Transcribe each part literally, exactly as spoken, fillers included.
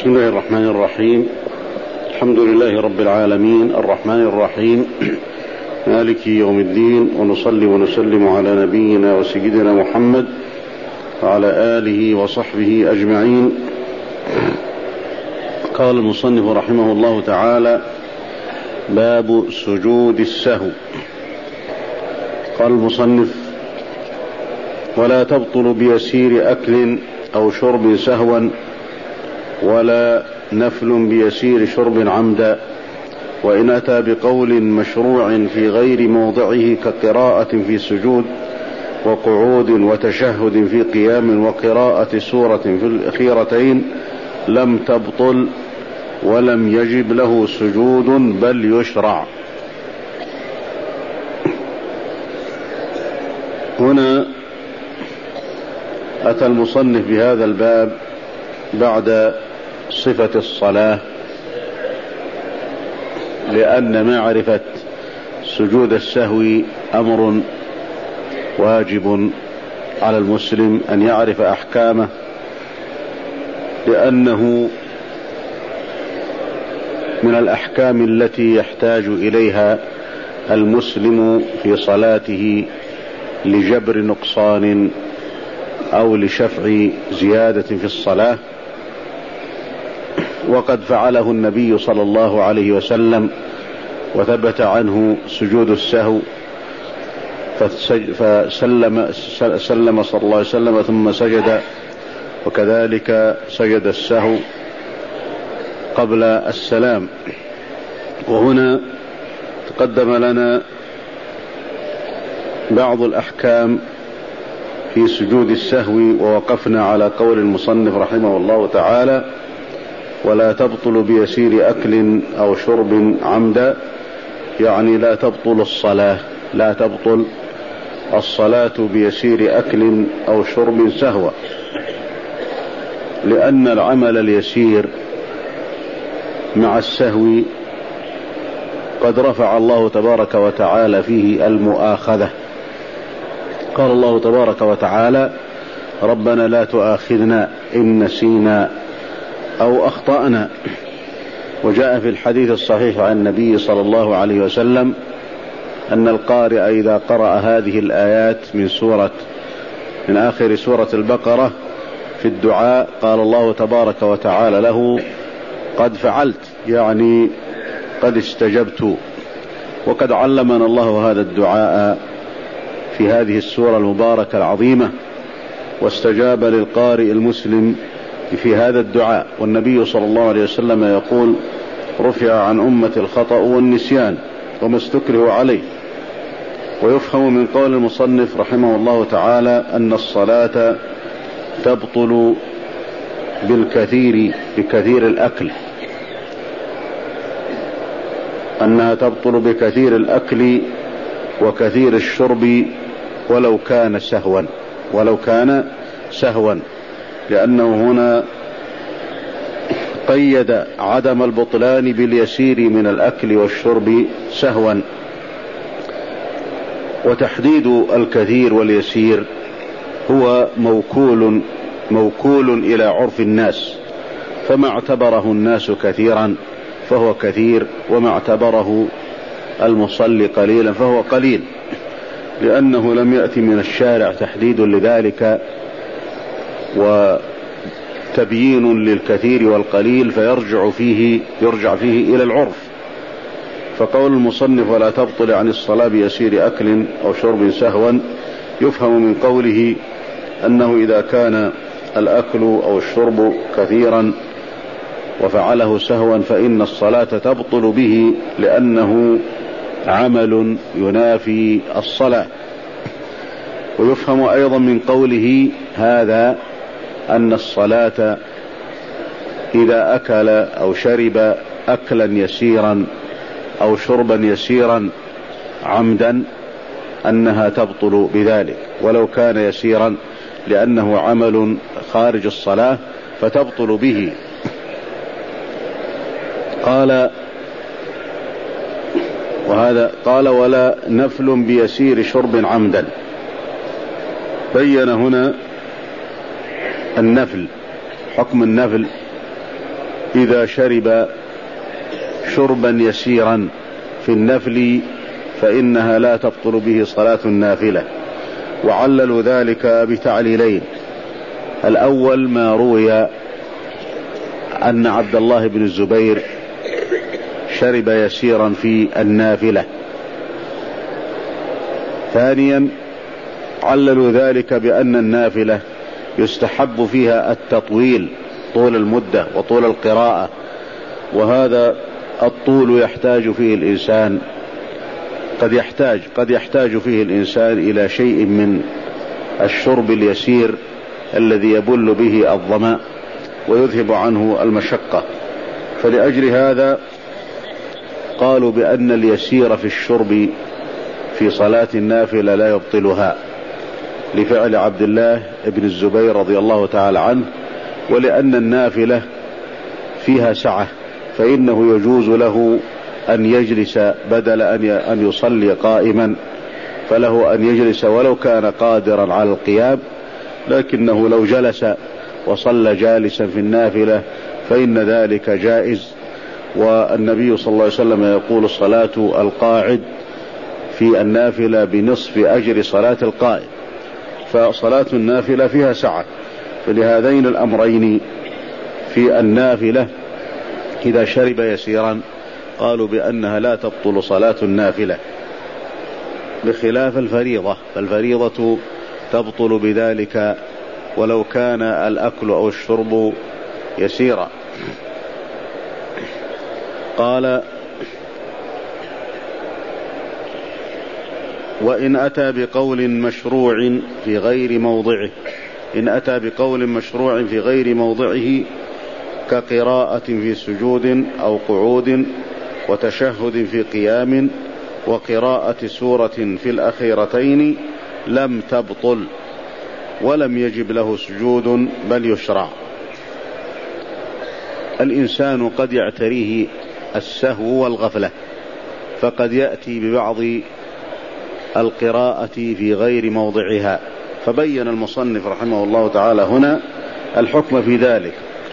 بسم الله الرحمن الرحيم. الحمد لله رب العالمين الرحمن الرحيم مالك يوم الدين، ونصلي ونسلم على نبينا وسيدنا محمد وعلى آله وصحبه أجمعين. قال المصنف رحمه الله تعالى: باب سجود السهو. قال المصنف: ولا تبطل بيسير أكل أو شرب سهوا، ولا نفل بيسير شرب عمدا، وإن أتى بقول مشروع في غير موضعه كقراءة في سجود وقعود وتشهد في قيام وقراءة سورة في الأخيرتين لم تبطل ولم يجب له سجود بل يشرع. هنا أتى المصنف بهذا الباب بعد صفة الصلاة، لأن معرفة سجود السهو أمر واجب على المسلم أن يعرف أحكامه، لأنه من الأحكام التي يحتاج إليها المسلم في صلاته لجبر نقصان أو لشفع زيادة في الصلاة. وقد فعله النبي صلى الله عليه وسلم، وثبت عنه سجود السهو، فسلم سلم صلى الله عليه وسلم ثم سجد، وكذلك سجد السهو قبل السلام. وهنا تقدم لنا بعض الأحكام في سجود السهو، ووقفنا على قول المصنف رحمه الله تعالى: ولا تبطل بيسير أكل أو شرب عمدا، يعني لا تبطل الصلاة لا تبطل الصلاة بيسير أكل أو شرب سهوا، لأن العمل اليسير مع السهو قد رفع الله تبارك وتعالى فيه المؤاخذة. قال الله تبارك وتعالى: ربنا لا تؤاخذنا إن نسينا أو أخطأنا. وجاء في الحديث الصحيح عن النبي صلى الله عليه وسلم أن القارئ إذا قرأ هذه الآيات من سورة من آخر سورة البقرة في الدعاء قال الله تبارك وتعالى له: قد فعلت، يعني قد استجبت. وقد علمنا الله هذا الدعاء في هذه السورة المباركة العظيمة، واستجاب للقارئ المسلم في هذا الدعاء. والنبي صلى الله عليه وسلم يقول: رفع عن أمة الخطأ والنسيان وما استكرهوا عليه. ويفهم من قول المصنف رحمه الله تعالى أن الصلاة تبطل بالكثير بكثير الأكل، أنها تبطل بكثير الأكل وكثير الشرب ولو كان سهوا ولو كان سهوا لأنه هنا قيد عدم البطلان باليسير من الأكل والشرب سهوا. وتحديد الكثير واليسير هو موكول موكول إلى عرف الناس، فما اعتبره الناس كثيرا فهو كثير، وما اعتبره المصلي قليلا فهو قليل، لأنه لم يأتي من الشارع تحديد لذلك وتبيين للكثير والقليل، فيرجع فيه يرجع فيه إلى العرف. فقول المصنف: ولا تبطل عن الصلاة بيسير أكل أو شرب سهوا، يفهم من قوله أنه إذا كان الأكل أو الشرب كثيرا وفعله سهوا فإن الصلاة تبطل به، لأنه عمل ينافي الصلاة. ويفهم أيضا من قوله هذا أن الصلاة إذا أكل أو شرب أكلا يسيرا أو شربا يسيرا عمدا أنها تبطل بذلك، ولو كان يسيرا لأنه عمل خارج الصلاة فتبطل به. قال وهذا قال: ولا نفل بيسير شرب عمدا. بين هنا النفل، حكم النفل إذا شرب شربا يسيرا في النفل فإنها لا تبطل به صلاة النافلة. وعللوا ذلك بتعليلين: الأول ما روي أن عبد الله بن الزبير شرب يسيرا في النافلة. ثانيا عللوا ذلك بأن النافلة يستحب فيها التطويل، طول المدة وطول القراءة، وهذا الطول يحتاج فيه الإنسان قد يحتاج قد يحتاج فيه الإنسان إلى شيء من الشرب اليسير الذي يبل به الظمأ ويذهب عنه المشقة. فلأجل هذا قالوا بأن اليسير في الشرب في صلاة النافلة لا يبطلها، لفعل عبد الله بن الزبير رضي الله تعالى عنه، ولأن النافلة فيها سعة فإنه يجوز له أن يجلس بدل أن يصلي قائما، فله أن يجلس ولو كان قادرا على القيام، لكنه لو جلس وصلى جالسا في النافلة فإن ذلك جائز. والنبي صلى الله عليه وسلم يقول: صلاة القاعد في النافلة بنصف أجر صلاة القائم. فصلاة النافلة فيها سعة، فلهذين الأمرين في النافلة إذا شرب يسيرا قالوا بأنها لا تبطل صلاة النافلة، بخلاف الفريضة، فالفريضة تبطل بذلك ولو كان الأكل أو الشرب يسيرا. قال: وإن أتى بقول مشروع في غير موضعه، إن أتى بقول مشروع في غير موضعه كقراءة في سجود أو قعود وتشهد في قيام وقراءة سورة في الأخيرتين لم تبطل ولم يجب له سجود بل يشرع. الإنسان قد يعتريه السهو والغفلة، فقد يأتي ببعض القراءة في غير موضعها، فبين المصنف رحمه الله تعالى هنا الحكم في ذلك.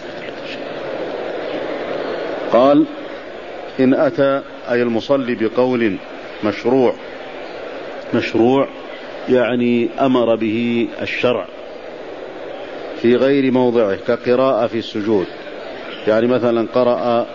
قال: إن أتى أي المصلي بقول مشروع، مشروع يعني أمر به الشرع في غير موضعه، كقراءة في السجود، يعني مثلا قرأ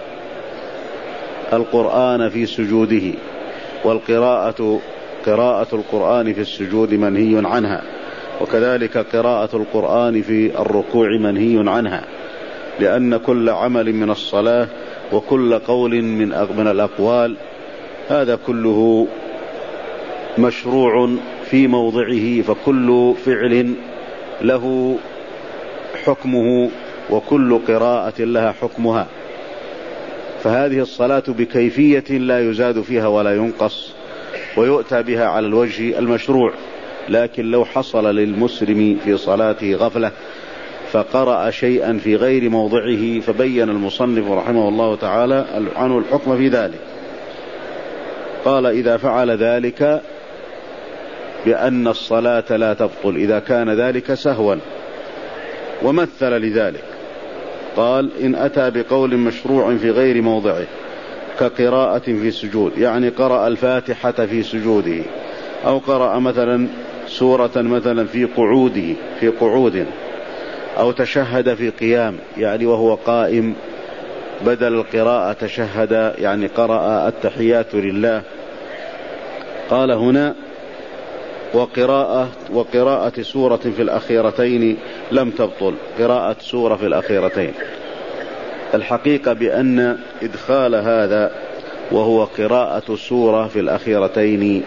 القرآن في سجوده، والقراءة قراءة القرآن في السجود منهي عنها، وكذلك قراءة القرآن في الركوع منهي عنها، لأن كل عمل من الصلاة وكل قول من من الأقوال هذا كله مشروع في موضعه، فكل فعل له حكمه وكل قراءة لها حكمها. فهذه الصلاة بكيفية لا يزاد فيها ولا ينقص، ويؤتى بها على الوجه المشروع. لكن لو حصل للمسلم في صلاته غفلة فقرأ شيئا في غير موضعه، فبين المصنف رحمه الله تعالى عنه الحكم في ذلك. قال: إذا فعل ذلك بأن الصلاة لا تبطل إذا كان ذلك سهوا، ومثل لذلك قال: إن أتى بقول مشروع في غير موضعه كقراءة في سجود، يعني قرأ الفاتحة في سجوده، أو قرأ مثلا سورة مثلا في قعوده في قعود، أو تشهد في قيام يعني وهو قائم، بدل القراءة تشهد يعني قرأ التحيات لله. قال هنا: وقراءة وقراءة سورة في الأخيرتين لم تبطل، قراءة سورة في الأخيرتين. الحقيقة بأن إدخال هذا وهو قراءة سورة في الأخيرتين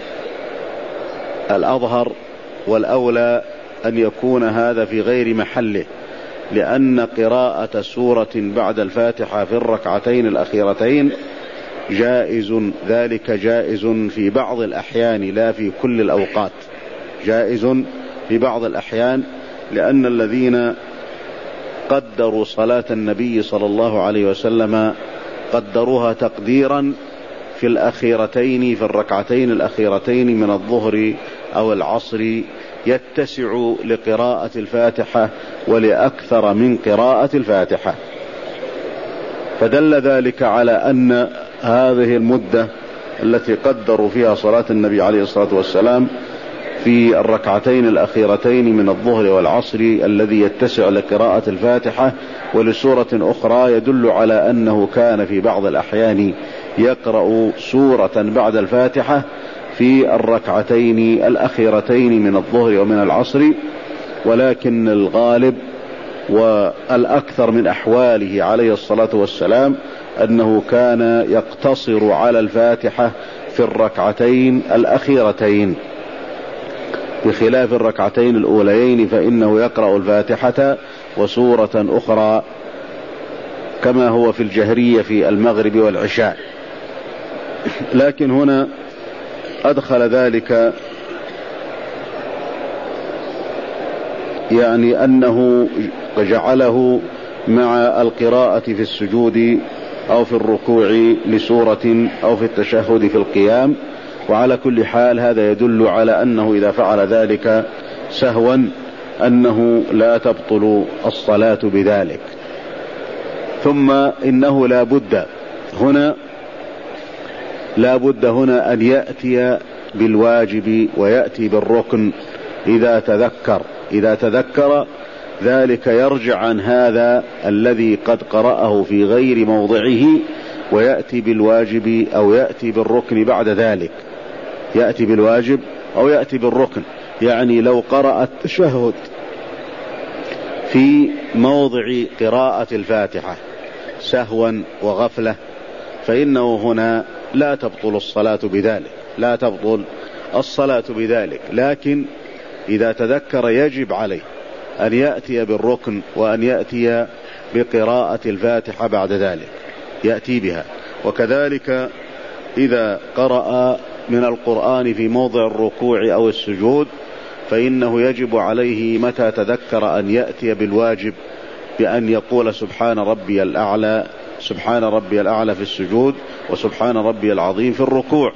الأظهر والأولى أن يكون هذا في غير محله، لأن قراءة سورة بعد الفاتحة في الركعتين الأخيرتين جائز، ذلك جائز في بعض الأحيان لا في كل الأوقات، جائز في بعض الأحيان، لأن الذين قدروا صلاة النبي صلى الله عليه وسلم قدروها تقديرا في الأخيرتين، في الركعتين الأخيرتين من الظهر أو العصر، يتسع لقراءة الفاتحة ولأكثر من قراءة الفاتحة. فدل ذلك على أن هذه المدة التي قدروا فيها صلاة النبي عليه الصلاة والسلام في الركعتين الأخيرتين من الظهر والعصر الذي يتسع لقراءة الفاتحة ولسورة أخرى، يدل على أنه كان في بعض الأحيان يقرأ سورة بعد الفاتحة في الركعتين الأخيرتين من الظهر ومن العصر، ولكن الغالب والأكثر من أحواله عليه الصلاة والسلام أنه كان يقتصر على الفاتحة في الركعتين الأخيرتين، بخلاف الركعتين الأوليين فإنه يقرأ الفاتحة وسورة أخرى كما هو في الجهرية في المغرب والعشاء. لكن هنا أدخل ذلك يعني أنه جعله مع القراءة في السجود أو في الركوع لسورة أو في التشهد في القيام، وعلى كل حال هذا يدل على أنه إذا فعل ذلك سهوا أنه لا تبطل الصلاة بذلك. ثم إنه لا بد هنا لا بد هنا أن يأتي بالواجب ويأتي بالركن إذا تذكر إذا تذكر ذلك يرجع عن هذا الذي قد قرأه في غير موضعه ويأتي بالواجب أو يأتي بالركن بعد ذلك، يأتي بالواجب أو يأتي بالركن. يعني لو قرأ التشهد في موضع قراءة الفاتحة سهوا وغفلة فإنه هنا لا تبطل الصلاة بذلك لا تبطل الصلاة بذلك لكن إذا تذكر يجب عليه أن يأتي بالركن وأن يأتي بقراءة الفاتحة بعد ذلك يأتي بها. وكذلك إذا قرأ من القرآن في موضع الركوع أو السجود فإنه يجب عليه متى تذكر أن يأتي بالواجب بأن يقول سبحان ربي الأعلى سبحان ربي الأعلى في السجود وسبحان ربي العظيم في الركوع.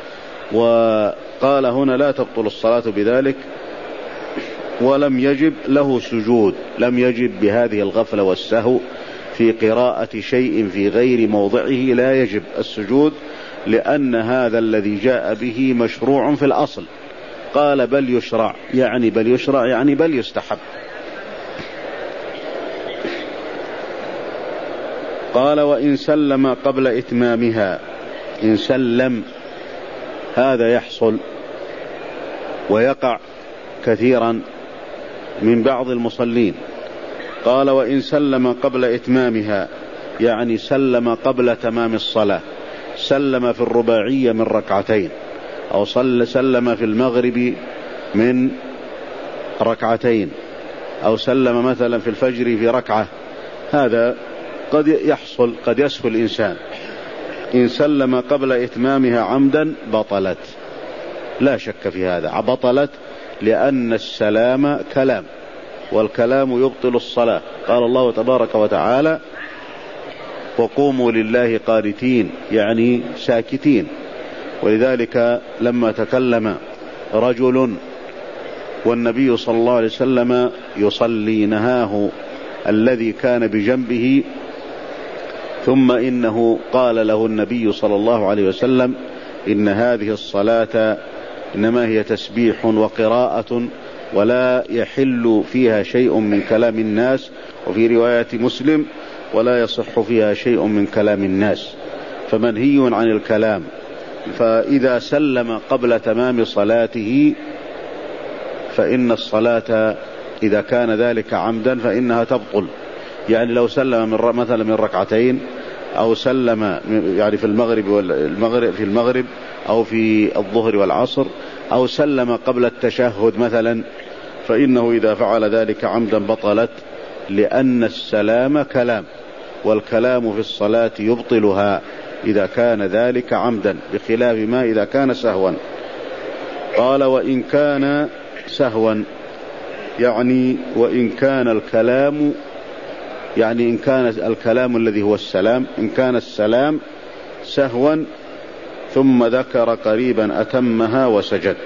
وقال هنا لا تبطل الصلاة بذلك ولم يجب له سجود، لم يجب بهذه الغفلة والسهو في قراءة شيء في غير موضعه لا يجب السجود، لأن هذا الذي جاء به مشروع في الأصل. قال بل يشرع يعني بل يشرع يعني بل يستحب. قال وإن سلم قبل إتمامها، إن سلم هذا يحصل ويقع كثيرا من بعض المصلين. قال وإن سلم قبل إتمامها يعني سلم قبل تمام الصلاة، سلم في الرباعية من ركعتين أو صل سلم في المغرب من ركعتين أو سلم مثلا في الفجر في ركعة، هذا قد يحصل قد يسهو الإنسان. إن سلم قبل إتمامها عمدا بطلت، لا شك في هذا بطلت، لأن السلام كلام والكلام يبطل الصلاة. قال الله تبارك وتعالى وقوموا لله قانتين يعني ساكتين. ولذلك لما تكلم رجل والنبي صلى الله عليه وسلم يصلي نهاه الذي كان بجنبه، ثم إنه قال له النبي صلى الله عليه وسلم إن هذه الصلاة إنما هي تسبيح وقراءة ولا يحل فيها شيء من كلام الناس، وفي رواية مسلم ولا يصح فيها شيء من كلام الناس، فمنهي عن الكلام. فإذا سلم قبل تمام صلاته فإن الصلاة إذا كان ذلك عمدا فإنها تبطل. يعني لو سلم من مثلا من ركعتين أو سلم يعني في المغرب والمغرب في المغرب أو في الظهر والعصر أو سلم قبل التشهد مثلا، فإنه إذا فعل ذلك عمدا بطلت، لأن السلام كلام والكلام في الصلاة يبطلها إذا كان ذلك عمدا، بخلاف ما إذا كان سهوا. قال وإن كان سهوا يعني وإن كان الكلام يعني إن كان الكلام الذي هو السلام إن كان السلام سهوا ثم ذكر قريبا أتمها وسجد.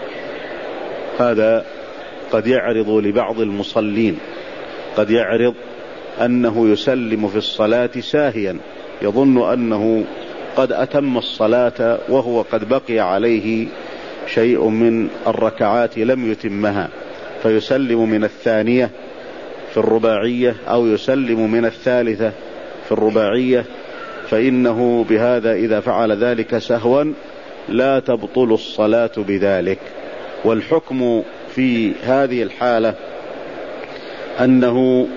هذا قد يعرض لبعض المصلين، قد يعرض أنه يسلم في الصلاة ساهيا يظن أنه قد أتم الصلاة وهو قد بقي عليه شيء من الركعات لم يتمها، فيسلم من الثانية في الرباعية أو يسلم من الثالثة في الرباعية، فإنه بهذا إذا فعل ذلك سهوا لا تبطل الصلاة بذلك. والحكم في هذه الحالة أنه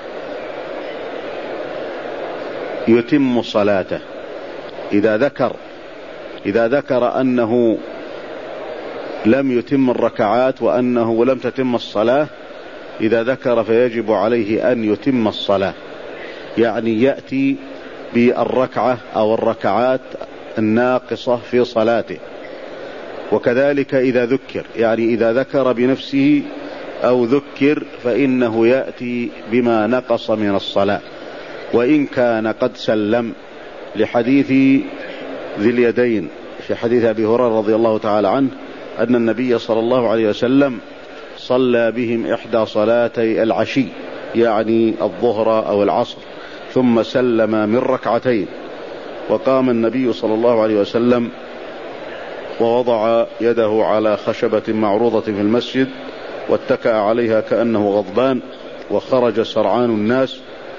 يتم صلاته إذا ذكر إذا ذكر أنه لم يتم الركعات وأنه لم تتم الصلاة، إذا ذكر فيجب عليه أن يتم الصلاة، يعني يأتي بالركعة أو الركعات الناقصة في صلاته. وكذلك إذا ذكر، يعني إذا ذكر بنفسه أو ذكر فإنه يأتي بما نقص من الصلاة وإن كان قد سلم، لحديث ذي اليدين في حديث أبي هريرة رضي الله تعالى عنه أن النبي صلى الله عليه وسلم صلى بهم إحدى صلاتي العشي، يعني الظهر أو العصر، ثم سلم من ركعتين، وقام النبي صلى الله عليه وسلم ووضع يده على خشبة معروضة في المسجد واتكأ عليها كأنه غضبان، وخرج سرعان الناس،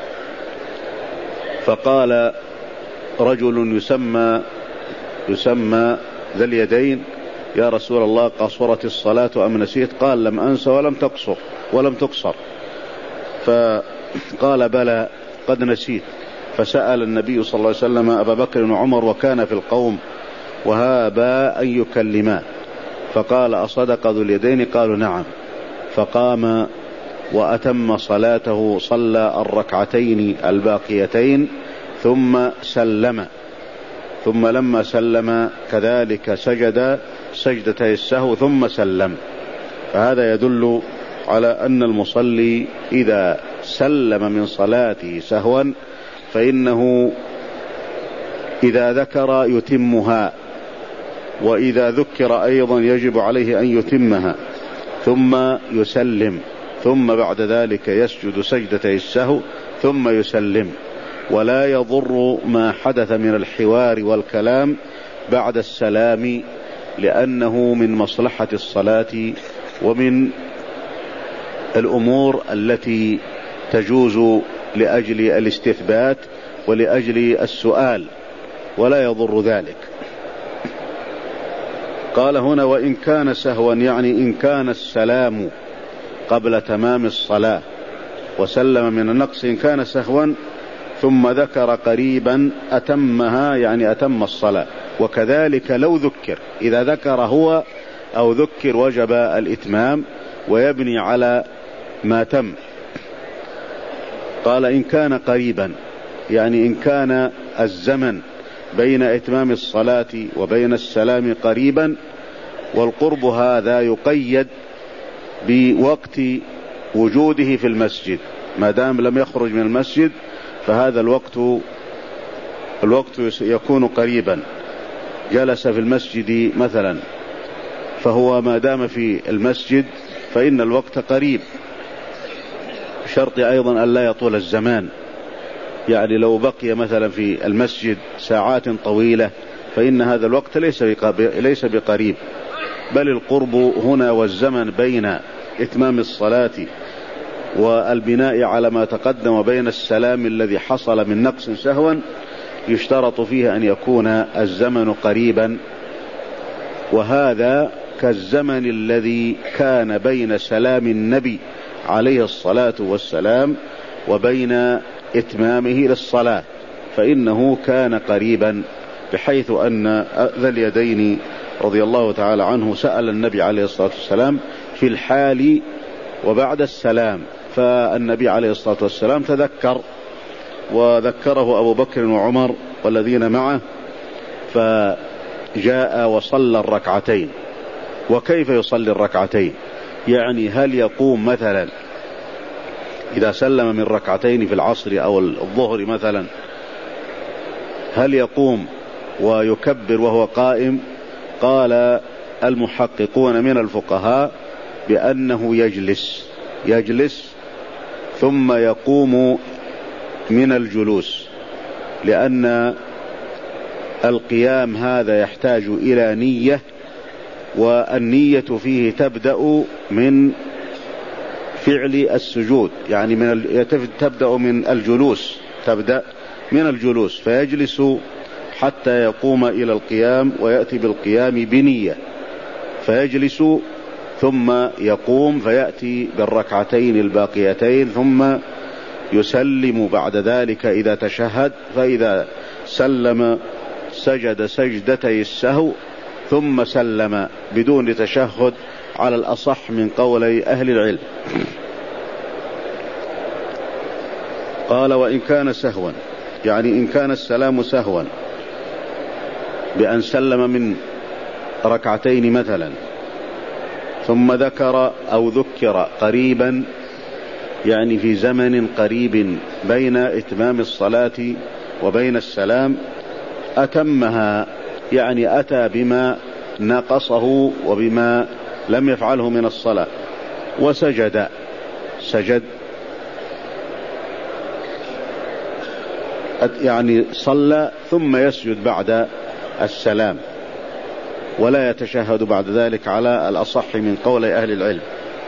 فقال رجل يسمى يسمى ذا اليدين: يا رسول الله قصرت الصلاة أم نسيت؟ قال: لم أنس ولم تقصر ولم تقصر. فقال: بلى قد نسيت. فسأل النبي صلى الله عليه وسلم أبا بكر وعمر وكان في القوم وهابا أن يكلما، فقال: أصدق ذو اليدين؟ قالوا: نعم. فقام وأتم صلاته، صلى الركعتين الباقيتين ثم سلم، ثم لما سلم كذلك سجد سجدتي السهو ثم سلم. فهذا يدل على أن المصلي إذا سلم من صلاته سهوا فإنه إذا ذكر يتمها، وإذا ذكر أيضا يجب عليه أن يتمها، ثم يسلم، ثم بعد ذلك يسجد سجدتي السهو ثم يسلم. ولا يضر ما حدث من الحوار والكلام بعد السلام، لأنه من مصلحة الصلاة ومن الأمور التي تجوز لأجل الاستثبات ولأجل السؤال، ولا يضر ذلك. قال هنا: وإن كان سهوا، يعني إن كان السلام قبل تمام الصلاة وسلم من النقص، إن كان سهوا ثم ذكر قريبا أتمها، يعني أتم الصلاة. وكذلك لو ذكر، إذا ذكر هو أو ذكر وجب الإتمام ويبني على ما تم. قال: إن كان قريبا، يعني إن كان الزمن بين إتمام الصلاة وبين السلام قريبا، والقرب هذا يقيد بوقت وجوده في المسجد، ما دام لم يخرج من المسجد فهذا الوقت الوقت يكون قريبا. جلس في المسجد مثلا، فهو ما دام في المسجد فإن الوقت قريب، شرط أيضا أن لا يطول الزمان، يعني لو بقي مثلا في المسجد ساعات طويلة فإن هذا الوقت ليس ليس بقريب، بل القرب هنا والزمن بين إتمام الصلاة والبناء على ما تقدم بين السلام الذي حصل من نقص سهوا يشترط فيه أن يكون الزمن قريبا، وهذا كالزمن الذي كان بين سلام النبي عليه الصلاة والسلام وبين إتمامه للصلاة، فإنه كان قريبا، بحيث أن ذا اليدين رضي الله تعالى عنه سأل النبي عليه الصلاة والسلام في الحال وبعد السلام، فالنبي عليه الصلاة والسلام تذكر وذكره أبو بكر وعمر والذين معه، فجاء وصلى الركعتين. وكيف يصلي الركعتين؟ يعني هل يقوم مثلا إذا سلم من ركعتين في العصر أو الظهر مثلا، هل يقوم ويكبر وهو قائم؟ قال المحققون من الفقهاء بأنه يجلس يجلس ثم يقوم من الجلوس، لأن القيام هذا يحتاج إلى نية، والنية فيه تبدأ من فعل السجود، يعني من تبدأ من الجلوس، تبدأ من الجلوس، فيجلس حتى يقوم إلى القيام، ويأتي بالقيام بنية، فيجلس ثم يقوم فيأتي بالركعتين الباقيتين، ثم يسلم بعد ذلك إذا تشهد، فإذا سلم سجد سجدتي السهو ثم سلم بدون تشهد على الأصح من قولي أهل العلم. قال وإن كان سهوا، يعني إن كان السلام سهوا بأن سلم من ركعتين مثلا، ثم ذكر أو ذكر قريبا، يعني في زمن قريب بين إتمام الصلاة وبين السلام، أتمها، يعني أتى بما نقصه وبما لم يفعله من الصلاة، وسجد سجد يعني صلى ثم يسجد بعد السلام، ولا يتشهد بعد ذلك على الأصح من قول أهل العلم.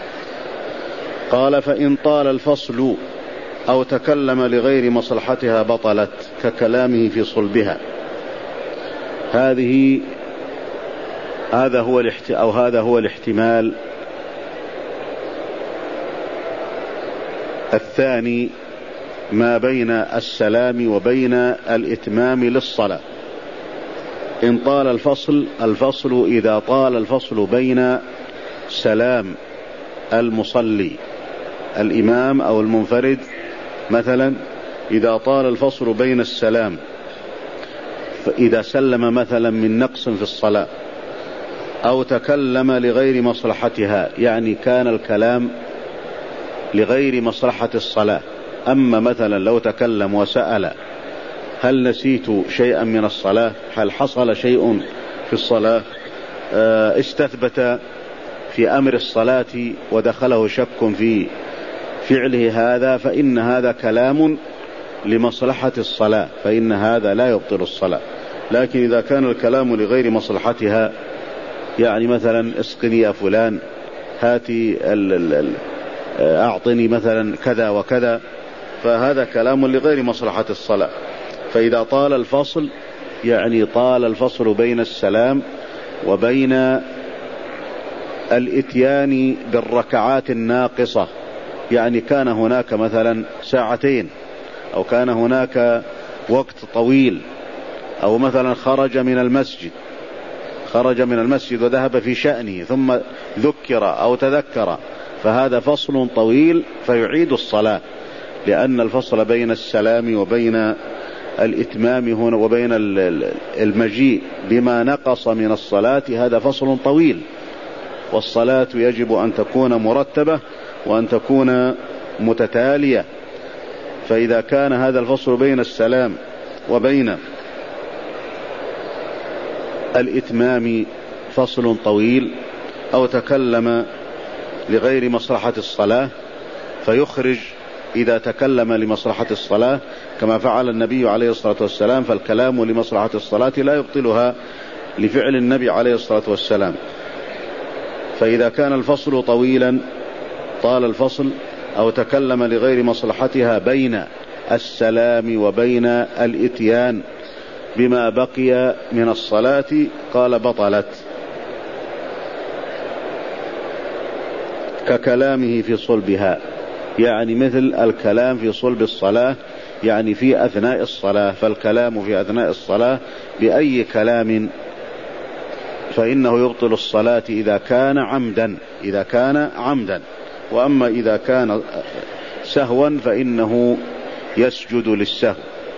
قال فإن طال الفصل أو تكلم لغير مصلحتها بطلت ككلامه في صلبها. هذه هذا هو الاحت... أو هذا هو الاحتمال الثاني ما بين السلام وبين الإتمام للصلاة. إن طال الفصل، الفصل إذا طال الفصل بين سلام المصلي الإمام أو المنفرد مثلا، إذا طال الفصل بين السلام، فإذا سلم مثلا من نقص في الصلاة، أو تكلم لغير مصلحتها، يعني كان الكلام لغير مصلحة الصلاة. أما مثلا لو تكلم وسأل هل نسيت شيئا من الصلاة، هل حصل شيء في الصلاة، استثبت في أمر الصلاة ودخله شك في فعله هذا، فإن هذا كلام لمصلحة الصلاة، فإن هذا لا يبطل الصلاة. لكن إذا كان الكلام لغير مصلحتها، يعني مثلا اسقني يا فلان، هاتي أعطني مثلا كذا وكذا، فهذا كلام لغير مصلحة الصلاة. فإذا طال الفصل، يعني طال الفصل بين السلام وبين الإتيان بالركعات الناقصة، يعني كان هناك مثلا ساعتين، أو كان هناك وقت طويل، أو مثلا خرج من المسجد خرج من المسجد وذهب في شأنه ثم ذكر أو تذكر، فهذا فصل طويل فيعيد الصلاة، لأن الفصل بين السلام وبين الإتمام هنا وبين المجيء بما نقص من الصلاة هذا فصل طويل، والصلاة يجب أن تكون مرتبة وأن تكون متتالية. فإذا كان هذا الفصل بين السلام وبين الإتمام فصل طويل، أو تكلم لغير مصلحة الصلاة، فيخرج إذا تكلم لمصلحة الصلاة كما فعل النبي عليه الصلاة والسلام، فالكلام لمصلحة الصلاة لا يبطلها لفعل النبي عليه الصلاة والسلام. فإذا كان الفصل طويلا، طال الفصل، أو تكلم لغير مصلحتها بين السلام وبين الإتيان بما بقي من الصلاة، قال بطلت ككلامه في صلبها، يعني مثل الكلام في صلب الصلاة، يعني في أثناء الصلاة. فالكلام في أثناء الصلاة بأي كلام فإنه يبطل الصلاة إذا كان عمدا إذا كان عمدا وأما إذا كان سهوا فإنه يسجد للسهو.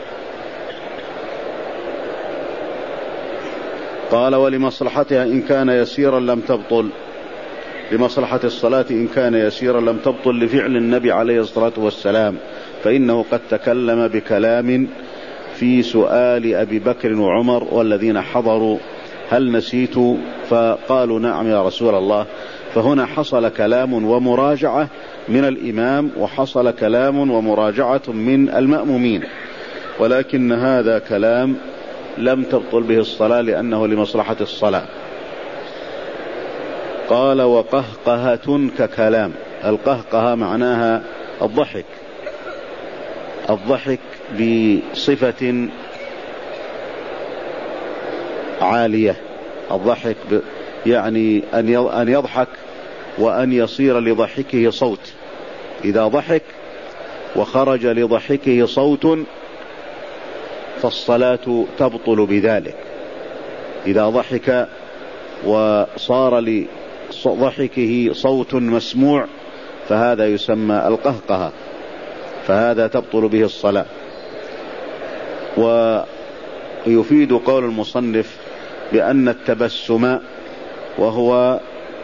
قال ولمصلحتها إن كان يسيرا لم تبطل. لمصلحة الصلاة إن كان يسيرا لم تبطل لفعل النبي عليه الصلاة والسلام، فإنه قد تكلم بكلام في سؤال أبي بكر وعمر والذين حضروا هل نسيت، فقالوا نعم يا رسول الله. فهنا حصل كلام ومراجعة من الإمام، وحصل كلام ومراجعة من المأمومين، ولكن هذا كلام لم تبطل به الصلاة لأنه لمصلحة الصلاة. قال وقهقهة ككلام. القهقهة معناها الضحك، الضحك بصفة عالية، الضحك يعني أن يضحك وأن يصير لضحكه صوت. إذا ضحك وخرج لضحكه صوت فالصلاة تبطل بذلك. إذا ضحك وصار لضحكه صوت مسموع فهذا يسمى القهقهة، فهذا تبطل به الصلاة. ويفيد قول المصنف بأن التبسم وهو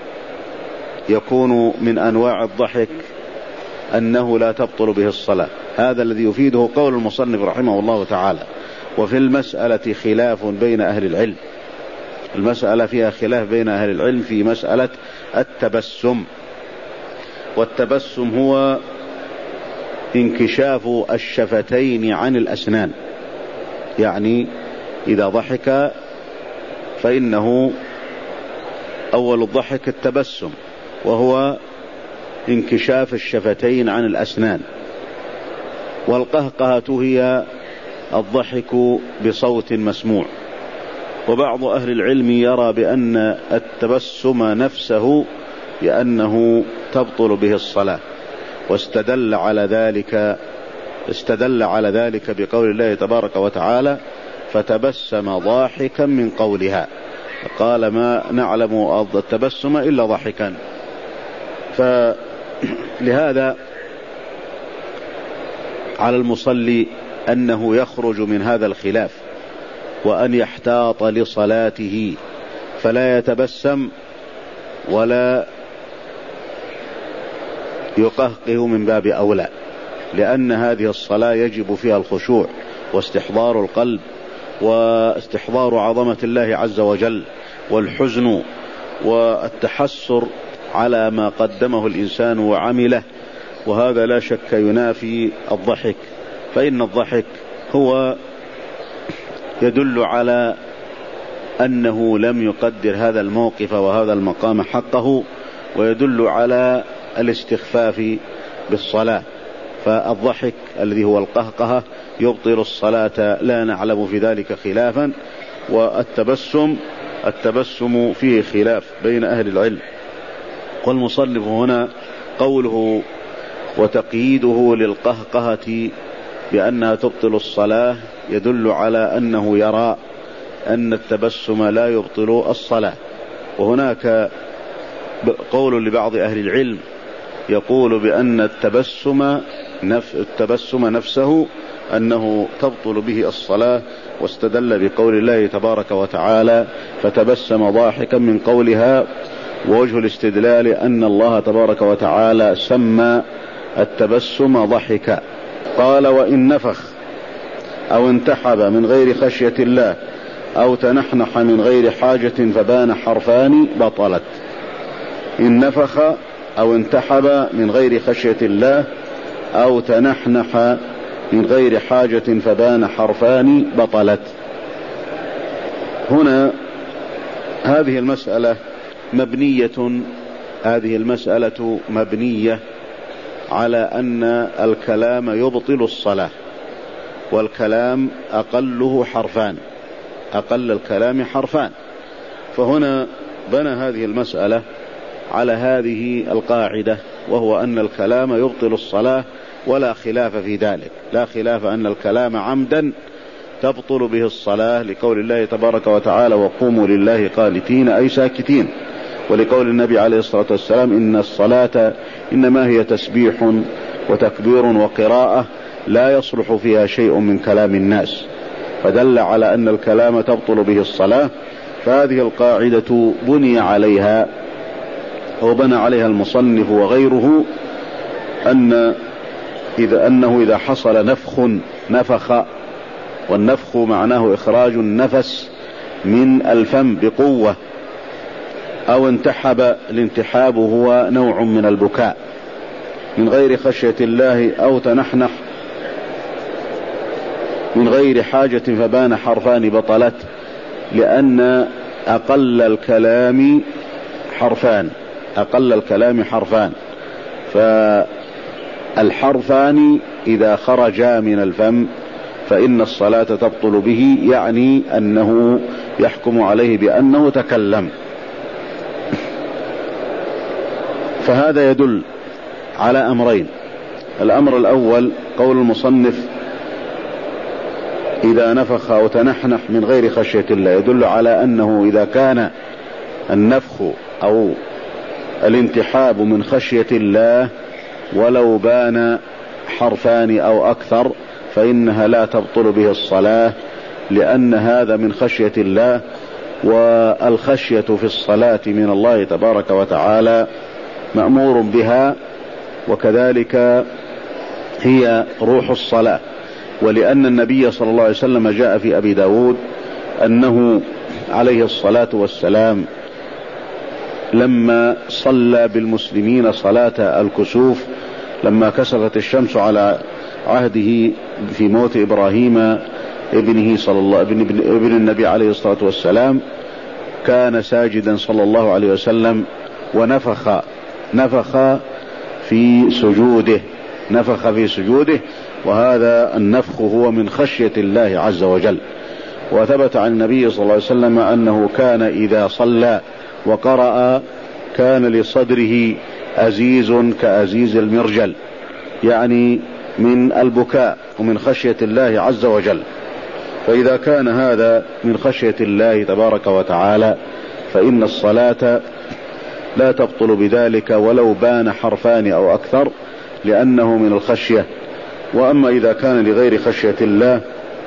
يكون من أنواع الضحك أنه لا تبطل به الصلاة، هذا الذي يفيده قول المصنف رحمه الله تعالى. وفي المسألة خلاف بين أهل العلم، المسألة فيها خلاف بين أهل العلم في مسألة التبسم. والتبسم هو انكشاف الشفتين عن الأسنان، يعني إذا ضحك فإنه أول الضحك التبسم، وهو انكشاف الشفتين عن الأسنان. والقهقهة هي الضحك بصوت مسموع. وبعض أهل العلم يرى بأن التبسم نفسه بأنه تبطل به الصلاة، واستدل على ذلك استدل على ذلك بقول الله تبارك وتعالى فتبسم ضاحكا من قولها، قال ما نعلم التبسم إلا ضحكا. فلهذا على المصلي أنه يخرج من هذا الخلاف وأن يحتاط لصلاته، فلا يتبسم ولا يقهقه من باب أولى، لأن هذه الصلاة يجب فيها الخشوع واستحضار القلب واستحضار عظمة الله عز وجل، والحزن والتحسر على ما قدمه الإنسان وعمله، وهذا لا شك ينافي الضحك. فإن الضحك هو يدل على أنه لم يقدر هذا الموقف وهذا المقام حقه، ويدل على الاستخفاف بالصلاة. فالضحك الذي هو القهقهة يبطل الصلاة، لا نعلم في ذلك خلافا. والتبسم التبسم فيه خلاف بين أهل العلم. والمصنف هنا قوله وتقييده للقهقهة بأنها تبطل الصلاة يدل على أنه يرى أن التبسم لا يبطل الصلاة. وهناك قول لبعض أهل العلم يقول بأن التبسم نف التبسم نفسه أنه تبطل به الصلاة، واستدل بقول الله تبارك وتعالى فتبسم ضاحكا من قولها. ووجه الاستدلال أن الله تبارك وتعالى سمى التبسم ضحكا. قال وإن نفخ أو انتحب من غير خشية الله أو تنحنح من غير حاجة فبان حرفان بطلت. إن نفخ أو انتحب من غير خشية الله أو تنحنح من غير حاجة فبان حرفان بطلت. هنا هذه المسألة مبنية هذه المسألة مبنية على أن الكلام يبطل الصلاة، والكلام أقله حرفان، أقل الكلام حرفان. فهنا بنى هذه المسألة على هذه القاعدة، وهو أن الكلام يبطل الصلاة ولا خلاف في ذلك، لا خلاف أن الكلام عمدا تبطل به الصلاة، لقول الله تبارك وتعالى وقوموا لله قانتين أي ساكتين، ولقول النبي عليه الصلاة والسلام إن الصلاة إنما هي تسبيح وتكبير وقراءة لا يصلح فيها شيء من كلام الناس، فدل على أن الكلام تبطل به الصلاة. فهذه القاعدة بني عليها وبنى عليها المصنف وغيره أن إذا أنه إذا حصل نفخ نفخ، والنفخ معناه إخراج النفس من الفم بقوة، أو انتحب، الانتحاب هو نوع من البكاء، من غير خشية الله أو تنحنح من غير حاجة فبان حرفان بطلت، لأن أقل الكلام حرفان، أقل الكلام حرفان، فالحرفان إذا خرجا من الفم فإن الصلاة تبطل به، يعني أنه يحكم عليه بأنه تكلم. فهذا يدل على أمرين. الأمر الأول قول المصنف إذا نفخ أو تنحنح من غير خشية الله، يدل على أنه إذا كان النفخ أو الانتحاب من خشية الله ولو بان حرفان أو أكثر فإنها لا تبطل به الصلاة، لأن هذا من خشية الله، والخشية في الصلاة من الله تبارك وتعالى مأمور بها، وكذلك هي روح الصلاة. ولأن النبي صلى الله عليه وسلم جاء في أبي داود أنه عليه الصلاة والسلام لما صلى بالمسلمين صلاة الكسوف، لما كسفت الشمس على عهده في موت إبراهيم ابنه صلى الله ابن, ابن, ابن النبي عليه الصلاة والسلام، كان ساجدا صلى الله عليه وسلم ونفخ نفخ في سجوده نفخ في سجوده وهذا النفخ هو من خشية الله عز وجل. وثبت عن النبي صلى الله عليه وسلم أنه كان إذا صلى وقرأ كان لصدره أزيز كأزيز المرجل، يعني من البكاء ومن خشية الله عز وجل. فإذا كان هذا من خشية الله تبارك وتعالى فإن الصلاة لا تبطل بذلك ولو بان حرفان أو أكثر، لأنه من الخشية. وأما إذا كان لغير خشية الله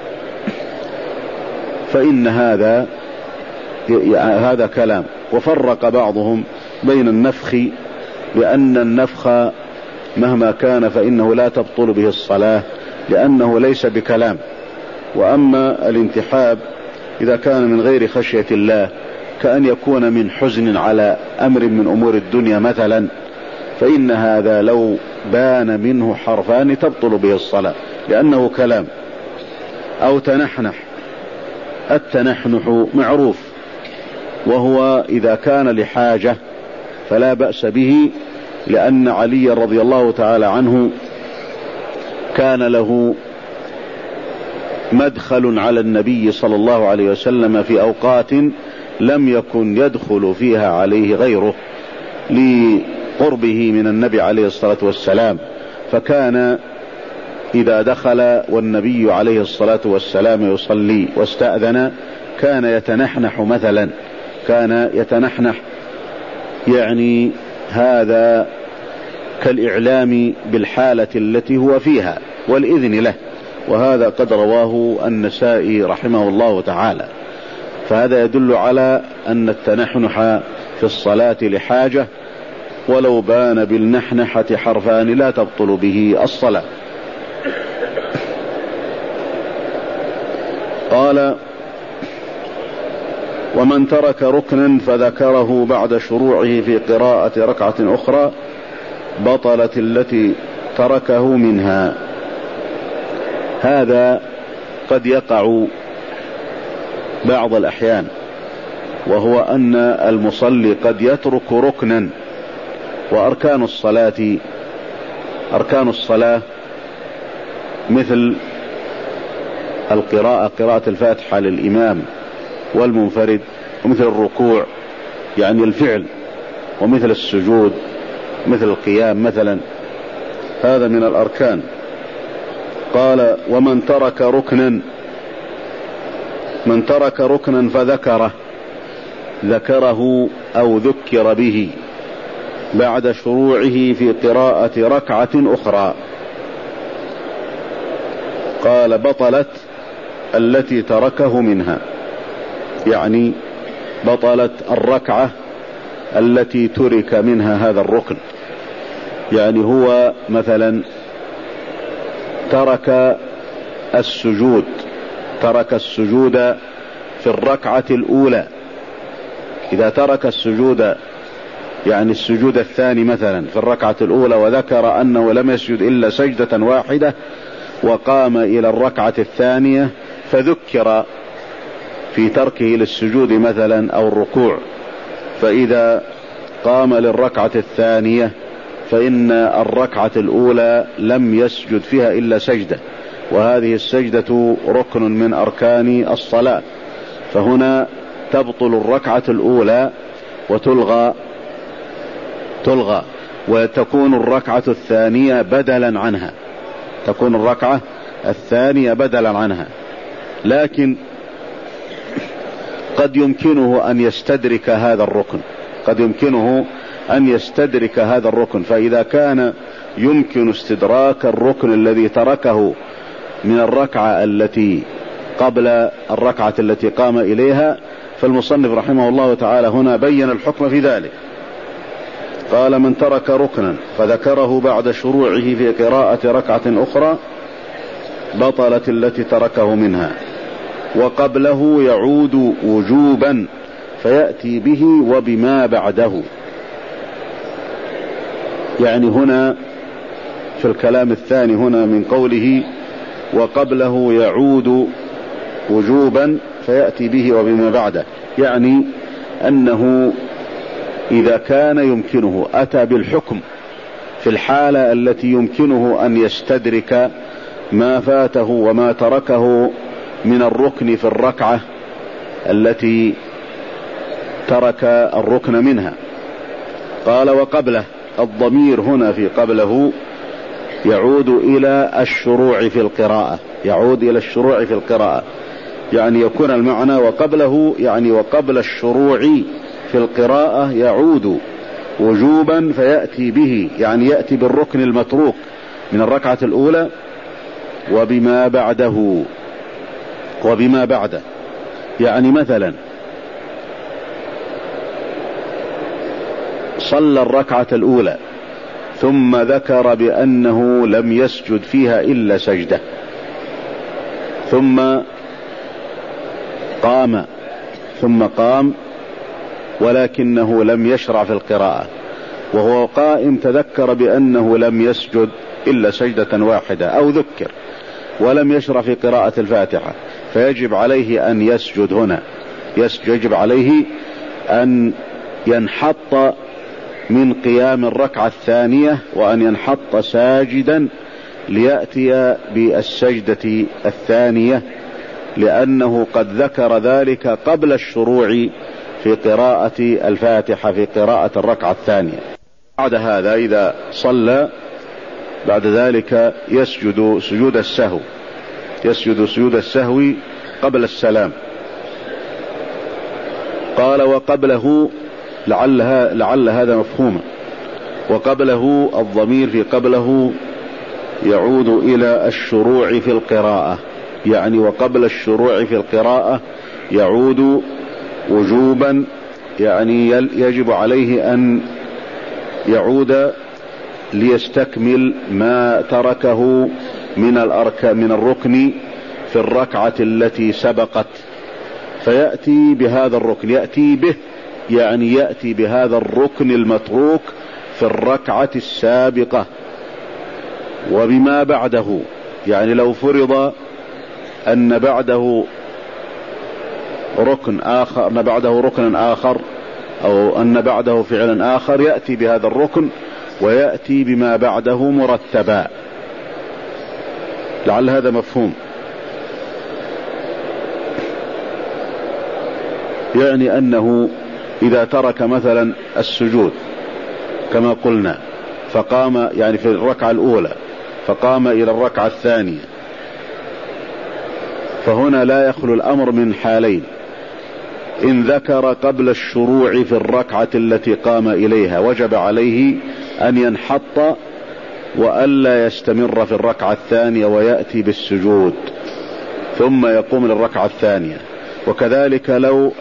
فإن هذا هذا كلام. وفرق بعضهم بين النفخ، بأن النفخ مهما كان فإنه لا تبطل به الصلاة لأنه ليس بكلام. وأما الانتحاب إذا كان من غير خشية الله، كأن يكون من حزن على أمر من أمور الدنيا مثلا، فإن هذا لو بان منه حرفان تبطل به الصلاة لأنه كلام. أو تنحنح، التنحنح معروف، وهو إذا كان لحاجة فلا بأس به، لأن علي رضي الله تعالى عنه كان له مدخل على النبي صلى الله عليه وسلم في أوقات لم يكن يدخل فيها عليه غيره لقربه من النبي عليه الصلاة والسلام، فكان إذا دخل والنبي عليه الصلاة والسلام يصلي واستأذن كان يتنحنح مثلا، كان يتنحنح، يعني هذا كالإعلام بالحالة التي هو فيها والإذن له. وهذا قد رواه النسائي رحمه الله تعالى. فهذا يدل على أن التنحنح في الصلاة لحاجة، ولو بان بالنحنحة حرفان لا تبطل به الصلاة. قال: ومن ترك ركنا فذكره بعد شروعه في قراءة ركعة أخرى بطلت التي تركه منها. هذا قد يقع بعض الأحيان، وهو أن المصلي قد يترك ركنا. وأركان الصلاة أركان الصلاة مثل القراءة، قراءة الفاتحة للإمام والمنفرد، ومثل الركوع يعني الفعل، ومثل السجود مثل القيام مثلا، هذا من الأركان. قال: ومن ترك ركنا من ترك ركنا فذكره ذكره أو ذكر به بعد شروعه في قراءة ركعة أخرى، قال بطلت التي تركه منها، يعني بطلت الركعة التي ترك منها هذا الركن. يعني هو مثلا ترك السجود ترك السجود في الركعة الأولى، إذا ترك السجود يعني السجود الثاني مثلا في الركعة الأولى وذكر أنه لم يسجد إلا سجدة واحدة، وقام إلى الركعة الثانية فذكر في تركه للسجود مثلا أو الركوع، فإذا قام للركعة الثانية فإن الركعة الأولى لم يسجد فيها إلا سجدة، وهذه السجدة ركن من أركان الصلاة، فهنا تبطل الركعة الأولى وتلغى تلغى وتكون الركعة الثانية بدلا عنها، تكون الركعة الثانية بدلا عنها. لكن قد يمكنه أن يستدرك هذا الركن، قد يمكنه أن يستدرك هذا الركن، فإذا كان يمكن استدراك الركن الذي تركه من الركعة التي قبل الركعة التي قام إليها، فالمصنف رحمه الله تعالى هنا بين الحكم في ذلك. قال: من ترك ركنا فذكره بعد شروعه في قراءة ركعة أخرى بطلت التي تركه منها، وقبله يعود وجوبا فيأتي به وبما بعده. يعني هنا في الكلام الثاني هنا من قوله وقبله يعود وجوبا فيأتي به وبما بعده، يعني أنه إذا كان يمكنه أتى بالحكم في الحالة التي يمكنه أن يستدرك ما فاته وما تركه من الركن في الركعة التي ترك الركن منها. قال: وقبله، الضمير هنا في قبله يعود إلى الشروع في القراءة، يعود إلى الشروع في القراءة، يعني يكون المعنى وقبله يعني وقبل الشروع في القراءة يعود وجوبا فيأتي به، يعني يأتي بالركن المتروك من الركعة الأولى وبما بعده وبما بعده. يعني مثلا صلى الركعة الأولى ثم ذكر بأنه لم يسجد فيها إلا سجدة، ثم قام ثم قام ولكنه لم يشرع في القراءة، وهو قائم تذكر بأنه لم يسجد إلا سجدة واحدة أو ذكر ولم يشرع في قراءة الفاتحة، فيجب عليه أن يسجد هنا، يجب عليه أن ينحط من قيام الركعة الثانية وأن ينحط ساجدا ليأتي بالسجدة الثانية، لأنه قد ذكر ذلك قبل الشروع في قراءة الفاتحة في قراءة الركعة الثانية. بعد هذا إذا صلى بعد ذلك يسجد سجود السهو، يسجد سجود السهو قبل السلام. قال: وقبله، لعل, لعل هذا مفهوما، وقبله الضمير في قبله يعود إلى الشروع في القراءة، يعني وقبل الشروع في القراءة يعود وجوبا، يعني يجب عليه أن يعود ليستكمل ما تركه من الأركان من الركن في الركعة التي سبقت، فيأتي بهذا الركن، يأتي به يعني يأتي بهذا الركن المتروك في الركعة السابقة وبما بعده. يعني لو فرض أن بعده ركن آخر أن بعده ركن آخر أو أن بعده فعل آخر، يأتي بهذا الركن ويأتي بما بعده مرتبا. لعل هذا مفهوم. يعني أنه إذا ترك مثلا السجود كما قلنا فقام، يعني في الركعة الأولى فقام إلى الركعة الثانية، فهنا لا يخلو الأمر من حالين: إن ذكر قبل الشروع في الركعة التي قام إليها وجب عليه أن ينحط وألا يستمر في الركعة الثانية ويأتي بالسجود ثم يقوم للركعة الثانية. وكذلك لو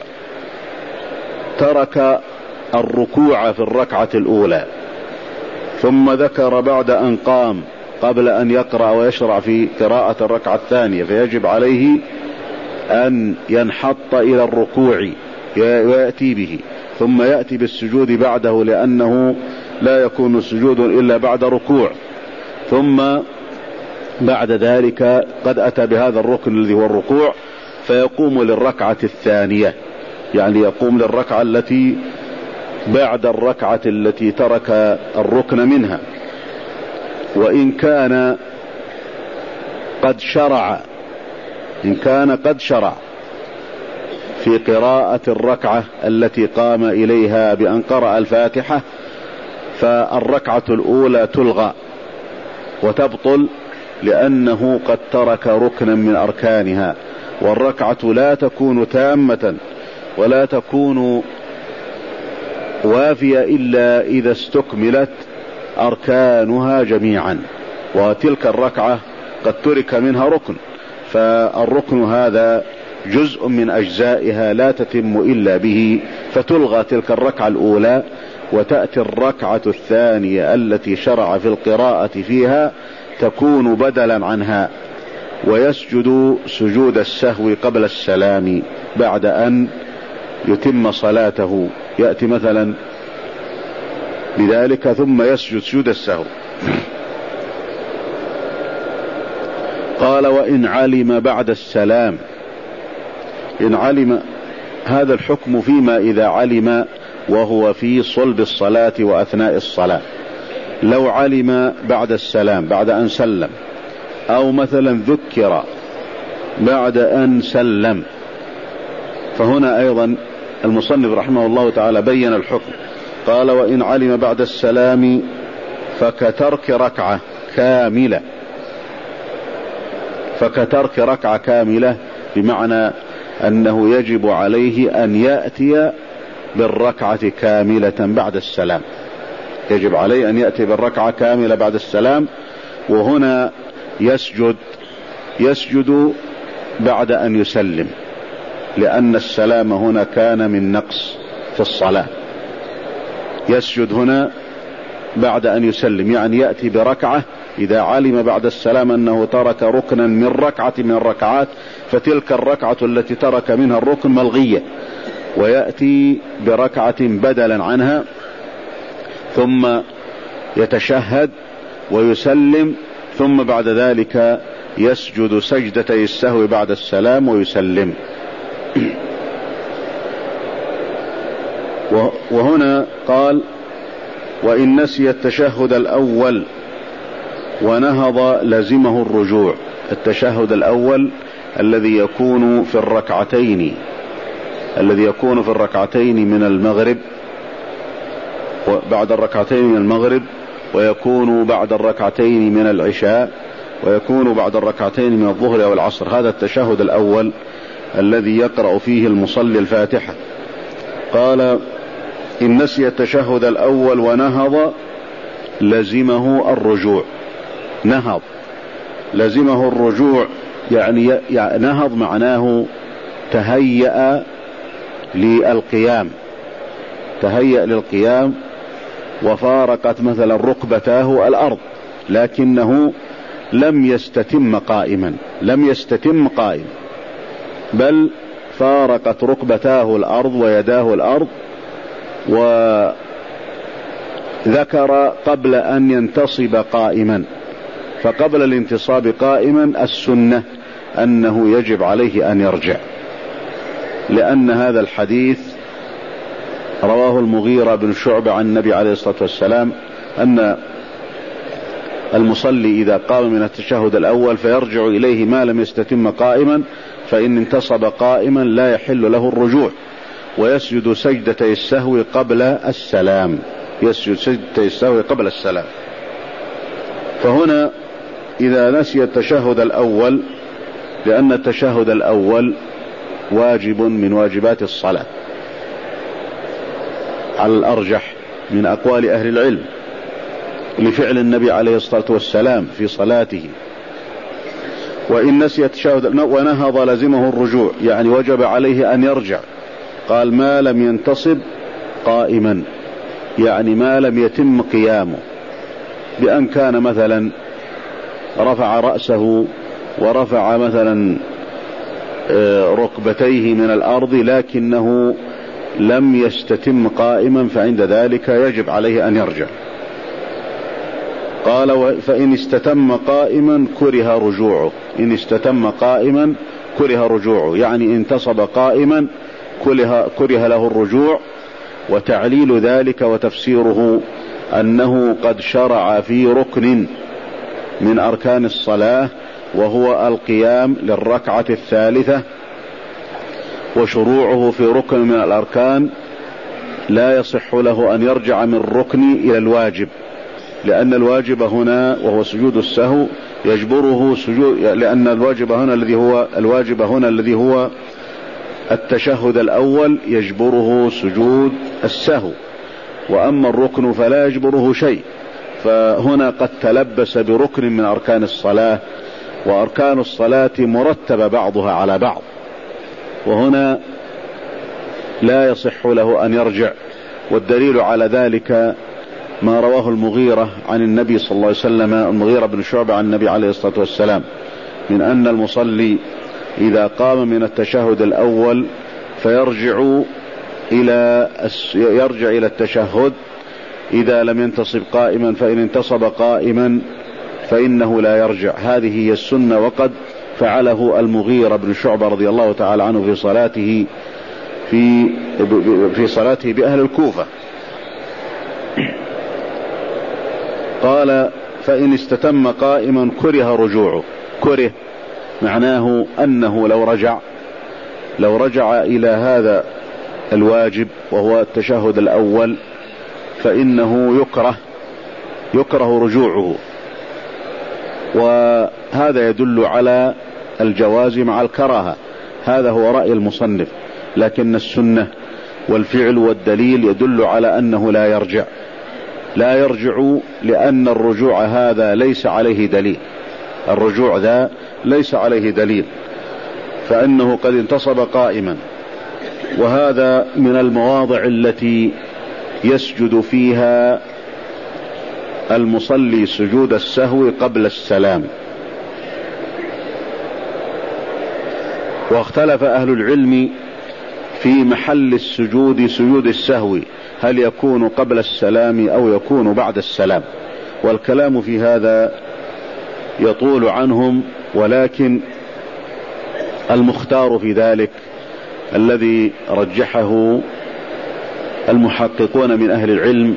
ترك الركوع في الركعة الأولى ثم ذكر بعد أن قام قبل أن يقرأ ويشرع في قراءة الركعة الثانية، فيجب عليه أن ينحط إلى الركوع ويأتي به ثم يأتي بالسجود بعده، لأنه لا يكون السجود إلا بعد ركوع. ثم بعد ذلك قد أتى بهذا الركن الذي هو الركوع، فيقوم للركعة الثانية، يعني يقوم للركعة التي بعد الركعة التي ترك الركن منها. وإن كان قد شرع إن كان قد شرع في قراءة الركعة التي قام إليها بأن قرأ الفاتحة، فالركعة الأولى تلغى وتبطل، لأنه قد ترك ركنا من أركانها، والركعة لا تكون تامة ولا تكون وافية إلا إذا استكملت أركانها جميعا، وتلك الركعة قد ترك منها ركن، فالركن هذا جزء من أجزائها لا تتم إلا به، فتلغى تلك الركعة الأولى وتأتي الركعة الثانية التي شرع في القراءة فيها تكون بدلا عنها، ويسجد سجود السهو قبل السلام بعد أن يتم صلاته، يأتي مثلا بذلك ثم يسجد سجود السهو. قال وإن علم بعد السلام، إن علم، هذا الحكم فيما إذا علم وهو في صلب الصلاة وأثناء الصلاة. لو علم بعد السلام بعد أن سلم، أو مثلا ذكر بعد أن سلم، فهنا أيضا المصنف رحمه الله تعالى بين الحكم. قال وإن علم بعد السلام فكترك ركعة كاملة، فكترك ركعة كاملة بمعنى أنه يجب عليه أن يأتي بالركعة كاملة بعد السلام، يجب عليه أن يأتي بالركعة كاملة بعد السلام. وهنا يسجد يسجد بعد أن يسلم، لأن السلام هنا كان من نقص في الصلاة، يسجد هنا بعد أن يسلم، يعني يأتي بركعة. إذا علم بعد السلام أنه ترك ركنا من ركعة من الركعات، فتلك الركعة التي ترك منها الركن ملغية، ويأتي بركعة بدلا عنها، ثم يتشهد ويسلم، ثم بعد ذلك يسجد سجدتي السهو بعد السلام ويسلم. وهنا قال وإن نسي التشهد الأول ونهض لزمه الرجوع. التشهد الأول الذي يكون في الركعتين الذي يكون في الركعتين من المغرب، وبعد الركعتين من المغرب، ويكون بعد الركعتين من العشاء، ويكون بعد الركعتين من الظهر أو العصر. هذا التشهد الأول الذي يقرأ فيه المصلي الفاتحة. قال إن نسي التشهد الأول ونهض لزمه الرجوع. نهض لزمه الرجوع، يعني نهض معناه تهيأ للقيام، تهيأ للقيام وفارقت مثلا ركبتاه الأرض، لكنه لم يستتم قائما، لم يستتم قائم، بل فارقت ركبتاه الأرض ويداه الأرض. وذكر قبل أن ينتصب قائما، فقبل الانتصاب قائما السنة أنه يجب عليه أن يرجع، لأن هذا الحديث رواه المغيرة بن شعبة عن النبي عليه الصلاة والسلام أن المصلي إذا قام من التشهد الأول فيرجع إليه ما لم يستتم قائما، فإن انتصب قائما لا يحل له الرجوع، ويسجد سجدتي السهو قبل السلام، يسجد سجدتي السهو قبل السلام. فهنا إذا نسي التشهد الأول، لأن التشهد الأول واجب من واجبات الصلاة على الأرجح من أقوال أهل العلم، لفعل النبي عليه الصلاة والسلام في صلاته. وإن نسي التشهد ونهض لزمه الرجوع، يعني وجب عليه أن يرجع. قال ما لم ينتصب قائما، يعني ما لم يتم قيامه، بأن كان مثلا رفع رأسه ورفع مثلا ركبتيه من الأرض لكنه لم يستتم قائما، فعند ذلك يجب عليه أن يرجع. قال فإن استتم قائما كره رجوعه. إن استتم قائما كره رجوعه، يعني انتصب قائما كره, كره له الرجوع. وتعليل ذلك وتفسيره أنه قد شرع في ركن من أركان الصلاة وهو القيام للركعة الثالثة، وشروعه في ركن من الأركان لا يصح له أن يرجع من الركن إلى الواجب، لأن الواجب هنا وهو سجود السهو يجبره سجود، لأن الواجب هنا الذي هو الواجب هنا الذي هو التشهد الأول يجبره سجود السهو، وأما الركن فلا يجبره شيء. فهنا قد تلبس بركن من أركان الصلاة، وأركان الصلاة مرتبة بعضها على بعض، وهنا لا يصح له أن يرجع. والدليل على ذلك ما رواه المغيرة عن النبي صلى الله عليه وسلم، المغيرة بن شعبة عن النبي عليه الصلاة والسلام، من أن المصلي إذا قام من التشهد الأول فيرجع إلى يرجع إلى التشهد إذا لم ينتصب قائما، فإن انتصب قائما فإنه لا يرجع. هذه هي السنة، وقد فعله المغيرة بن شعبة رضي الله تعالى عنه في صلاته في في صلاته بأهل الكوفة. قال فإن استتم قائما كره رجوعه. كره معناه أنه لو رجع لو رجع إلى هذا الواجب وهو التشهد الأول فإنه يكره يكره رجوعه، وهذا يدل على الجواز مع الكراهة. هذا هو رأي المصنف، لكن السنة والفعل والدليل يدل على أنه لا يرجع لا يرجع لأن الرجوع هذا ليس عليه دليل. الرجوع ذا ليس عليه دليل، فإنه قد انتصب قائما، وهذا من المواضع التي يسجد فيها المصلي سجود السهو قبل السلام. واختلف أهل العلم في محل السجود سجود السهو، هل يكون قبل السلام أو يكون بعد السلام، والكلام في هذا يطول عنهم، ولكن المختار في ذلك الذي رجحه المحققون من أهل العلم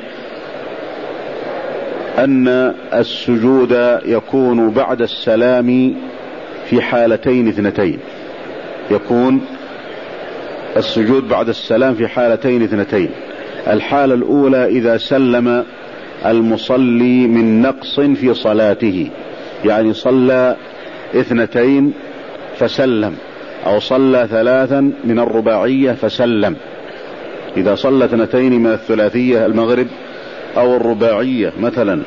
أن السجود يكون بعد السلام في حالتين اثنتين. يكون السجود بعد السلام في حالتين اثنتين. الحالة الأولى إذا سلم المصلي من نقص في صلاته، يعني صلى اثنتين فسلم، أو صلى ثلاثا من الرباعية فسلم. إذا صلى اثنتين من الثلاثية المغرب أو الرباعية مثلا،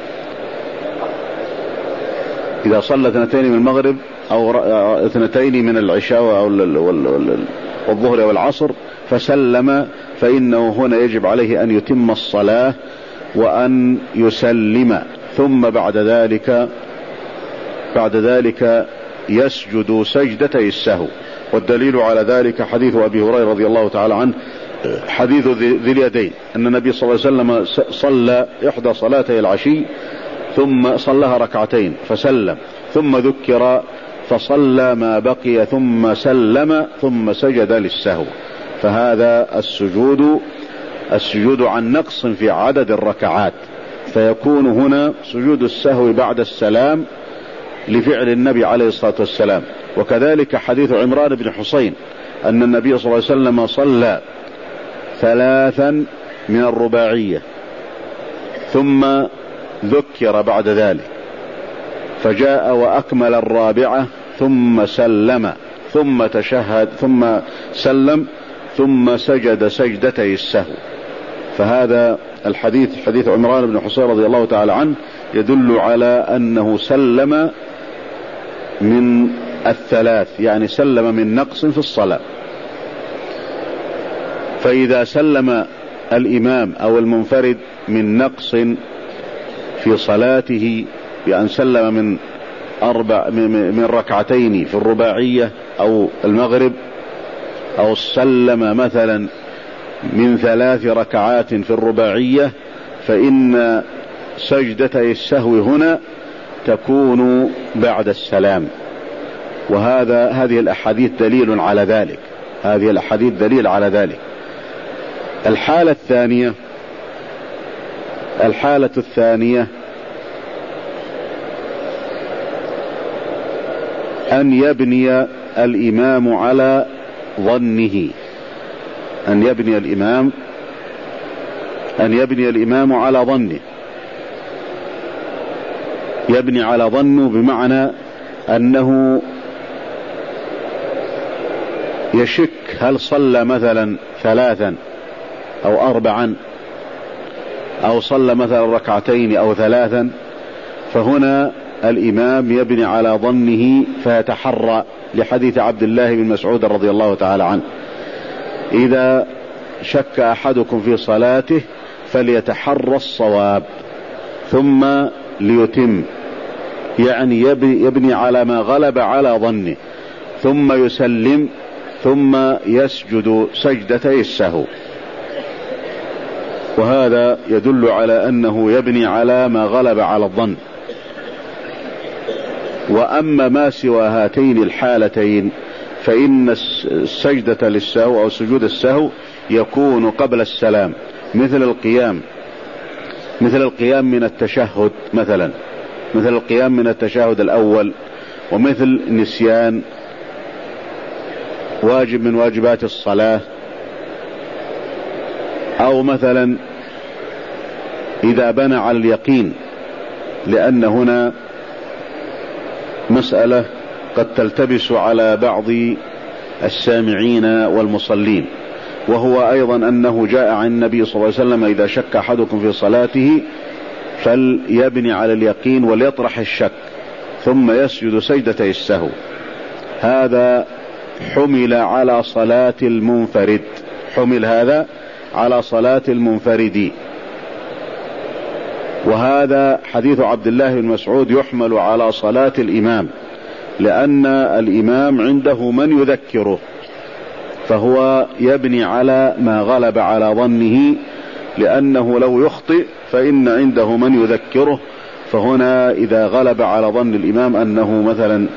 إذا صلى اثنتين من المغرب أو اثنتين من العشاء أو الظهر والعصر فسلم، فإنه هنا يجب عليه أن يتم الصلاة وأن يسلم، ثم بعد ذلك بعد ذلك يسجد سجدتي السهو. والدليل على ذلك حديث أبي هريرة رضي الله تعالى عنه، حديث ذي اليدين، أن النبي صلى الله عليه وسلم صلى إحدى صلاتي العشي ثم صلىها ركعتين فسلم، ثم ذكر فصلى ما بقي ثم سلم ثم سجد للسهو. فهذا السجود السجود عن نقص في عدد الركعات، فيكون هنا سجود السهو بعد السلام لفعل النبي عليه الصلاة والسلام. وكذلك حديث عمران بن حسين أن النبي صلى الله عليه وسلم صلى ثلاثا من الرباعية ثم ذكر بعد ذلك فجاء وأكمل الرابعة ثم سلم ثم تشهد ثم سلم ثم سجد سجدتي السهو. فهذا الحديث حديث عمران بن حسين رضي الله تعالى عنه يدل على أنه سلم من الثلاث، يعني سلم من نقص في الصلاة. فإذا سلم الإمام أو المنفرد من نقص في صلاته بأن سلم من أربع من ركعتين في الرباعية أو المغرب، أو سلم مثلا من ثلاث ركعات في الرباعية، فإن سجدتي السهو هنا تكون بعد السلام، وهذا هذه الأحاديث دليل على ذلك، هذه الأحاديث دليل على ذلك. الحالة الثانية الحالة الثانية أن يبني الإمام على ظنه، أن يبني الإمام أن يبني الإمام على ظنه. يبني على ظنه بمعنى أنه يشك هل صلى مثلا ثلاثا أو أربعا أو صلى مثلا ركعتين أو ثلاثا، فهنا الإمام يبني على ظنه فيتحرى، لحديث عبد الله بن مسعود رضي الله تعالى عنه: إذا شك أحدكم في صلاته فليتحرى الصواب ثم ليتم، يعني يبني على ما غلب على ظنه ثم يسلم ثم يسجد سجدتي السهو. وهذا يدل على أنه يبني على ما غلب على الظن. وأما ما سوى هاتين الحالتين فإن السجدة للسهو أو سجود السهو يكون قبل السلام، مثل القيام مثل القيام من التشهد مثلا، مثل القيام من التشهد الأول، ومثل نسيان واجب من واجبات الصلاة، أو مثلا إذا بنى على اليقين، لأن هنا مسألة قد تلتبس على بعض السامعين والمصلين، وهو أيضا أنه جاء عن النبي صلى الله عليه وسلم: إذا شك أحدكم في صلاته فليبني على اليقين وليطرح الشك ثم يسجد سجدتي السهو. هذا حمل على صلاة المنفرد، حمل هذا على صلاة المنفرد. وهذا حديث عبد الله بن مسعود يحمل على صلاة الإمام، لأن الإمام عنده من يذكره، فهو يبني على ما غلب على ظنه، لأنه لو يخطئ فإن عنده من يذكره. فهنا إذا غلب على ظن الإمام أنه مثلا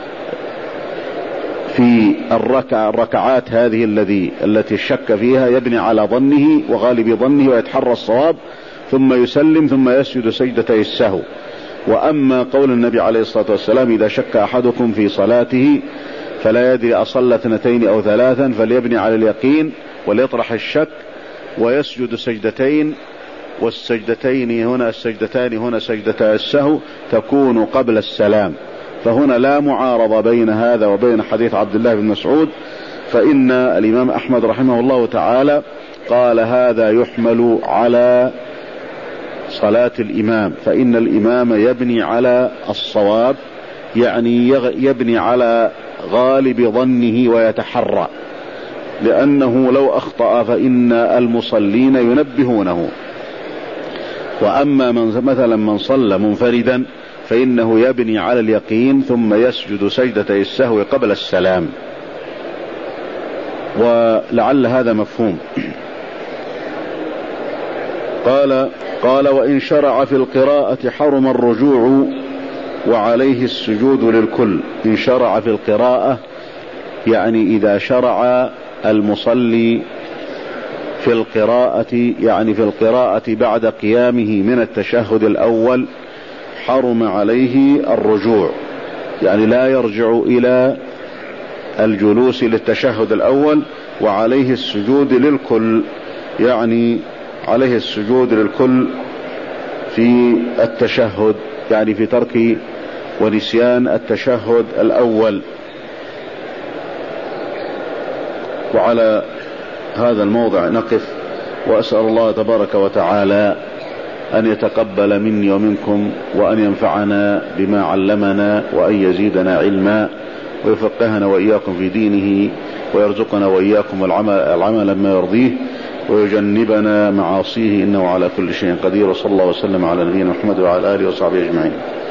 في الركع الركعات هذه الذي التي شك فيها، يبني على ظنه وغالب ظنه ويتحرى الصواب ثم يسلم ثم يسجد سجدتي السهو. وأما قول النبي عليه الصلاة والسلام: إذا شك أحدكم في صلاته فلا يدري أصلى اثنتين أو ثلاثا فليبني على اليقين وليطرح الشك ويسجد سجدتين، والسجدتين هنا السجدتان هنا سجدتا السهو تكون قبل السلام. فهنا لا معارضة بين هذا وبين حديث عبد الله بن مسعود، فإن الإمام أحمد رحمه الله تعالى قال: هذا يحمل على صلاة الإمام، فإن الإمام يبني على الصواب، يعني يبني على غالب ظنه ويتحرى، لأنه لو أخطأ فإن المصلين ينبهونه. وأما من مثلا من صلى منفردا فإنه يبني على اليقين ثم يسجد سجدتي السهو قبل السلام. ولعل هذا مفهوم. قال قال وإن شرع في القراءة حرم الرجوع وعليه السجود للكل. إن شرع في القراءة يعني إذا شرع المصلي في القراءة، يعني في القراءة بعد قيامه من التشهد الأول، حرم عليه الرجوع، يعني لا يرجع إلى الجلوس للتشهد الأول، وعليه السجود للكل، يعني عليه السجود للكل في التشهد، يعني في ترك ونسيان التشهد الأول. وعلى هذا الموضع نقف، وأسأل الله تبارك وتعالى أن يتقبل مني ومنكم، وأن ينفعنا بما علمنا، وأن يزيدنا علما، ويفقهنا وإياكم في دينه، ويرزقنا وإياكم العمل, العمل ما يرضيه، ويجنبنا معاصيه، إنه على كل شيء قدير. وصلى الله وسلم على نبينا محمد وعلى آله وصحبه أجمعين.